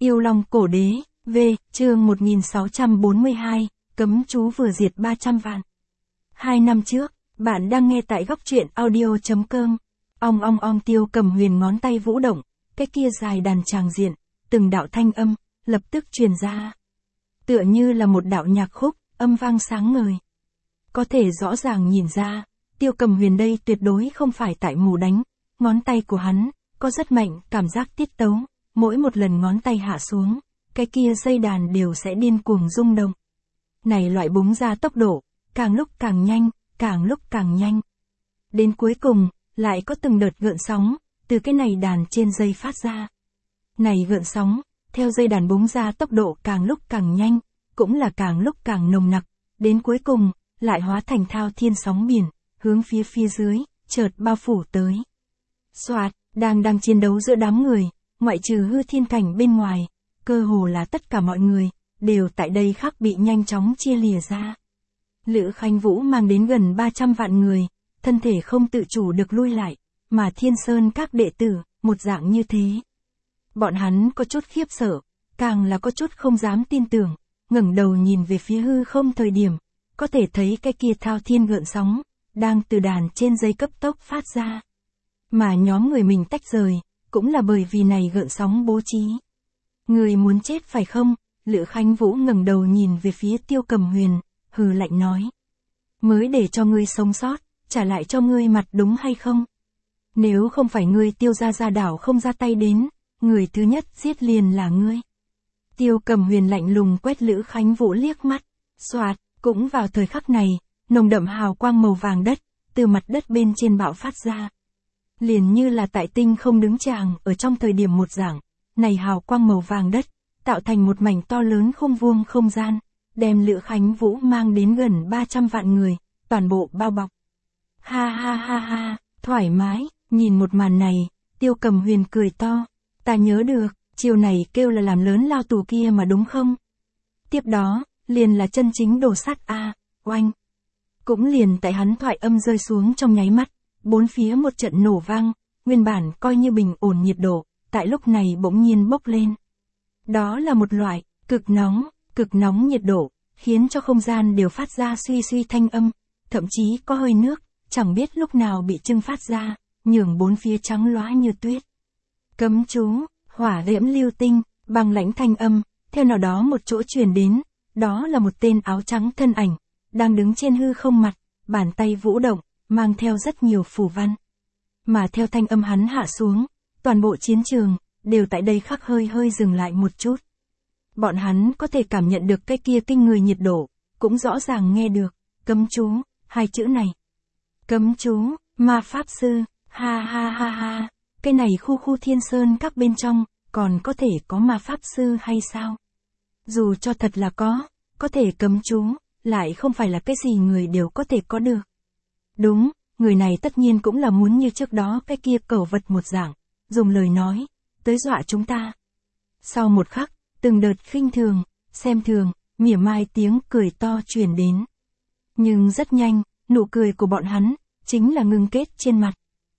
Yêu Long Cổ Đế, V, chương 1642, cấm chú vừa diệt 300 vạn. 2 năm trước, bạn đang nghe tại góc truyện audio.com. Ong Tiêu Cầm Huyền ngón tay vũ động, cái kia dài đàn tràng diện, từng đạo thanh âm, lập tức truyền ra. Tựa như là một đạo nhạc khúc, âm vang sáng ngời. Có thể rõ ràng nhìn ra, Tiêu Cầm Huyền đây tuyệt đối không phải tại mù đánh, ngón tay của hắn, có rất mạnh cảm giác tiết tấu, mỗi một lần ngón tay hạ xuống, cái kia dây đàn đều sẽ điên cuồng rung động. Này loại búng ra tốc độ, càng lúc càng nhanh, càng lúc càng nhanh. Đến cuối cùng, lại có từng đợt gợn sóng, từ cái này đàn trên dây phát ra. Này gợn sóng, theo dây đàn búng ra tốc độ càng lúc càng nhanh, cũng là càng lúc càng nồng nặc, đến cuối cùng, lại hóa thành thao thiên sóng biển, hướng phía dưới, chợt bao phủ tới. Soạt, đang chiến đấu giữa đám người, ngoại trừ hư thiên cảnh bên ngoài, cơ hồ là tất cả mọi người, đều tại đây khắc bị nhanh chóng chia lìa ra. Lữ Khánh Vũ mang đến gần 300 vạn người, thân thể không tự chủ được lui lại, mà Thiên Sơn các đệ tử, một dạng như thế. Bọn hắn có chút khiếp sợ, càng là có chút không dám tin tưởng, ngẩng đầu nhìn về phía hư không thời điểm, có thể thấy cái kia thao thiên gợn sóng, đang từ đàn trên dây cấp tốc phát ra. Mà nhóm người mình tách rời, cũng là bởi vì này gợn sóng bố trí. Người muốn chết phải không? Lữ Khánh Vũ ngẩng đầu nhìn về phía Tiêu Cầm Huyền, hừ lạnh nói. Mới để cho ngươi sống sót, trả lại cho ngươi mặt đúng hay không? Nếu không phải ngươi Tiêu gia đảo không ra tay đến, người thứ nhất giết liền là ngươi. Tiêu Cầm Huyền lạnh lùng quét Lữ Khánh Vũ liếc mắt, xoạt, cũng vào thời khắc này, nồng đậm hào quang màu vàng đất, từ mặt đất bên trên bạo phát ra. Liền như là tại tinh không đứng tràng ở trong thời điểm một dạng, này hào quang màu vàng đất, tạo thành một mảnh to lớn không vuông không gian, đem Lữ Khánh Vũ mang đến gần 300 vạn người, toàn bộ bao bọc. Ha, thoải mái, nhìn một màn này, Tiêu Cầm Huyền cười to, ta nhớ được, chiều này kêu là làm lớn lao tù kia mà đúng không? Tiếp đó, liền là chân chính đồ sắt a, oanh. Cũng liền tại hắn thoại âm rơi xuống trong nháy mắt, bốn phía một trận nổ vang, nguyên bản coi như bình ổn nhiệt độ, tại lúc này bỗng nhiên bốc lên. Đó là một loại, cực nóng nhiệt độ, khiến cho không gian đều phát ra suy thanh âm, thậm chí có hơi nước, chẳng biết lúc nào bị trưng phát ra, nhường bốn phía trắng loá như tuyết. Cấm chú, hỏa diễm lưu tinh, băng lãnh thanh âm, theo nào đó một chỗ truyền đến, đó là một tên áo trắng thân ảnh, đang đứng trên hư không mặt, bàn tay vũ động, mang theo rất nhiều phù văn. Mà theo thanh âm hắn hạ xuống, toàn bộ chiến trường, đều tại đây khắc hơi dừng lại một chút. Bọn hắn có thể cảm nhận được cái kia kinh người nhiệt độ, cũng rõ ràng nghe được, cấm chú, hai chữ này. Cấm chú, ma pháp sư, ha, cái này khu Thiên Sơn các bên trong, còn có thể có ma pháp sư hay sao? Dù cho thật là có thể cấm chú, lại không phải là cái gì người đều có thể có được. Đúng, người này tất nhiên cũng là muốn như trước đó cái kia cẩu vật một dạng, dùng lời nói, tới dọa chúng ta. Sau một khắc, từng đợt khinh thường, xem thường, mỉa mai tiếng cười to truyền đến. Nhưng rất nhanh, nụ cười của bọn hắn, chính là ngưng kết trên mặt.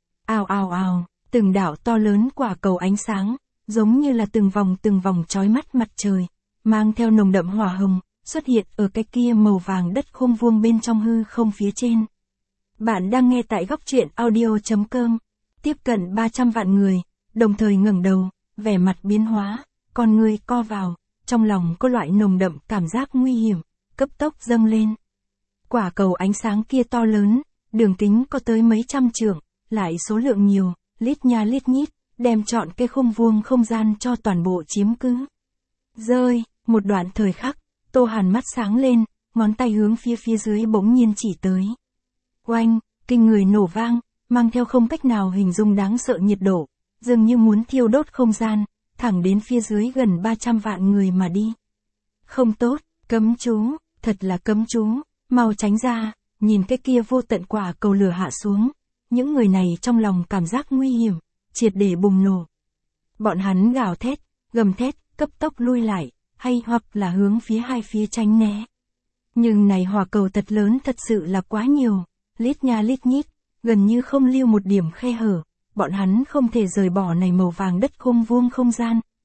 Ào, từng đạo to lớn quả cầu ánh sáng, giống như là từng vòng chói mắt mặt trời, mang theo nồng đậm hỏa hồng, xuất hiện ở cái kia màu vàng đất không vuông bên trong hư không phía trên. Bạn đang nghe tại góc truyện audio.com, tiếp cận 300 vạn người, đồng thời ngẩng đầu, vẻ mặt biến hóa, con người co vào, trong lòng có loại nồng đậm cảm giác nguy hiểm, cấp tốc dâng lên. Quả cầu ánh sáng kia to lớn, đường kính có tới mấy trăm trượng, lại số lượng nhiều, lít nha lít nhít, đem trọn cái khung vuông không gian cho toàn bộ chiếm cứ. Rơi, một đoạn thời khắc, Tô Hàn mắt sáng lên, ngón tay hướng phía dưới bỗng nhiên chỉ tới. Oanh, kinh người nổ vang, mang theo không cách nào hình dung đáng sợ nhiệt độ, dường như muốn thiêu đốt không gian, thẳng đến phía dưới gần 300 vạn người mà đi. Không tốt, cấm chú, thật là cấm chú, mau tránh ra, nhìn cái kia vô tận quả cầu lửa hạ xuống, những người này trong lòng cảm giác nguy hiểm, triệt để bùng nổ. Bọn hắn gào thét, gầm thét, cấp tốc lui lại, hay hoặc là hướng phía hai phía tránh né. Nhưng này hỏa cầu thật lớn thật sự là quá nhiều, lít nha lít nhít, gần như không lưu một điểm khe hở, bọn hắn không thể rời bỏ này màu vàng đất không vuông không gian,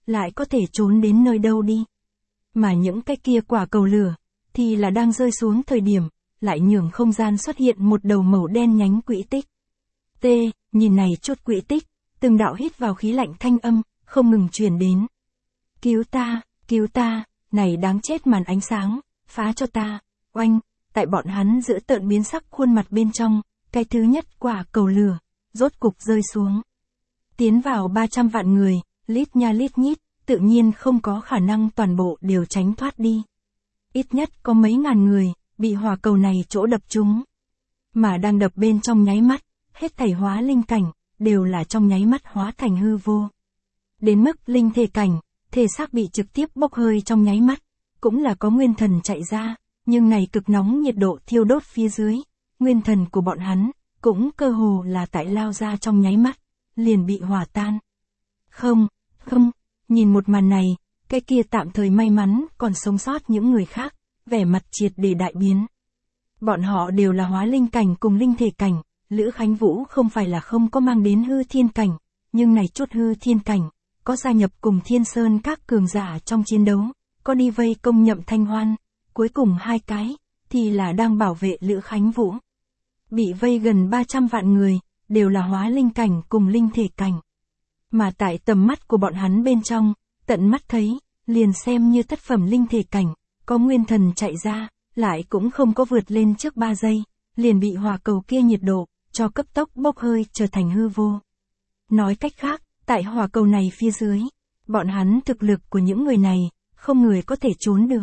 lại có thể trốn đến nơi đâu đi. Mà những cái kia quả cầu lửa, thì là đang rơi xuống thời điểm, lại nhường không gian xuất hiện một đầu màu đen nhánh quỹ tích. Nhìn này chút quỹ tích, từng đạo hít vào khí lạnh thanh âm, không ngừng truyền đến. Cứu ta, này đáng chết màn ánh sáng, phá cho ta, oanh, tại bọn hắn giữ tợn biến sắc khuôn mặt bên trong, cái thứ nhất quả cầu lửa, rốt cục rơi xuống. Tiến vào 300 vạn người, lít nha lít nhít, tự nhiên không có khả năng toàn bộ đều tránh thoát đi. Ít nhất có mấy ngàn người, bị hỏa cầu này chỗ đập trúng. Mà đang đập bên trong nháy mắt, hết thảy hóa linh cảnh, đều là trong nháy mắt hóa thành hư vô. Đến mức linh thể cảnh, thể xác bị trực tiếp bốc hơi trong nháy mắt, cũng là có nguyên thần chạy ra, nhưng này cực nóng nhiệt độ thiêu đốt phía dưới, nguyên thần của bọn hắn, cũng cơ hồ là tại lao ra trong nháy mắt, liền bị hỏa tan. Không, nhìn một màn này, cái kia tạm thời may mắn còn sống sót những người khác, vẻ mặt triệt để đại biến. Bọn họ đều là hóa linh cảnh cùng linh thể cảnh, Lữ Khánh Vũ không phải là không có mang đến hư thiên cảnh, nhưng này chút hư thiên cảnh, có gia nhập cùng Thiên Sơn các cường giả trong chiến đấu, có đi vây công Nhậm Thanh Hoan, cuối cùng hai cái, thì là đang bảo vệ Lữ Khánh Vũ. Bị vây gần 300 vạn người, đều là hóa linh cảnh cùng linh thể cảnh. Mà tại tầm mắt của bọn hắn bên trong, tận mắt thấy, liền xem như thất phẩm linh thể cảnh, có nguyên thần chạy ra, lại cũng không có vượt lên trước 3 giây, liền bị hỏa cầu kia nhiệt độ, cho cấp tốc bốc hơi trở thành hư vô. Nói cách khác, tại hỏa cầu này phía dưới, bọn hắn thực lực của những người này, không người có thể trốn được.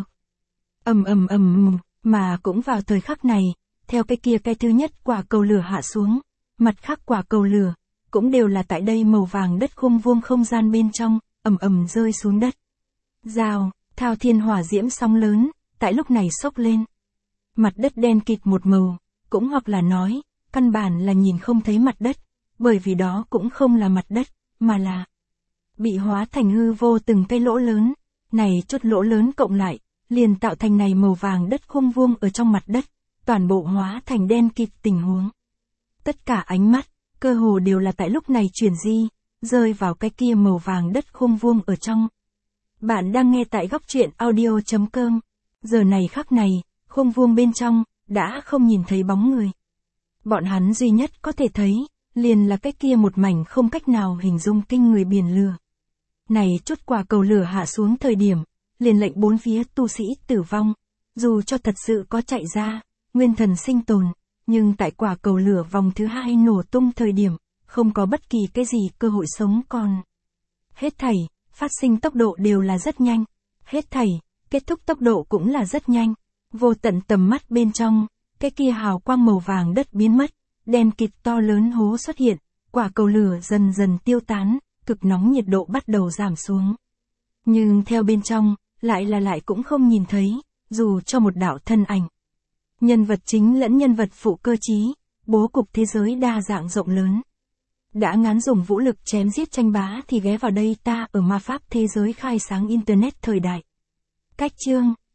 Mà cũng vào thời khắc này, theo cái kia cái thứ nhất quả cầu lửa hạ xuống, mặt khác quả cầu lửa, cũng đều là tại đây màu vàng đất khung vuông không gian bên trong, rơi xuống đất. Rào, thao thiên hỏa diễm sóng lớn, tại lúc này sốc lên. Mặt đất đen kịt một màu, cũng hoặc là nói, căn bản là nhìn không thấy mặt đất, bởi vì đó cũng không là mặt đất, mà là bị hóa thành hư vô từng cái lỗ lớn, này chút lỗ lớn cộng lại, liền tạo thành này màu vàng đất khung vuông ở trong mặt đất, toàn bộ hóa thành đen kịt tình huống. Tất cả ánh mắt, cơ hồ đều là tại lúc này chuyển di, rơi vào cái kia màu vàng đất khung vuông ở trong. Bạn đang nghe tại góc truyện audio.com. Giờ này khắc này, khung vuông bên trong, đã không nhìn thấy bóng người. Bọn hắn duy nhất có thể thấy, liền là cái kia một mảnh không cách nào hình dung kinh người biển lửa. Này chút quả cầu lửa hạ xuống thời điểm, liền lệnh bốn phía tu sĩ tử vong, dù cho thật sự có chạy ra, nguyên thần sinh tồn, nhưng tại quả cầu lửa vòng thứ hai nổ tung thời điểm, không có bất kỳ cái gì cơ hội sống còn. Hết thảy, phát sinh tốc độ đều là rất nhanh, hết thảy, kết thúc tốc độ cũng là rất nhanh, vô tận tầm mắt bên trong, cái kia hào quang màu vàng đất biến mất, đen kịt to lớn hố xuất hiện, quả cầu lửa dần dần tiêu tán, cực nóng nhiệt độ bắt đầu giảm xuống. Nhưng theo bên trong, lại cũng không nhìn thấy, dù cho một đạo thân ảnh. Nhân vật chính lẫn nhân vật phụ cơ trí, bố cục thế giới đa dạng rộng lớn. Đã ngán dùng vũ lực chém giết tranh bá thì ghé vào đây ta ở ma pháp thế giới khai sáng Internet thời đại. Cách chương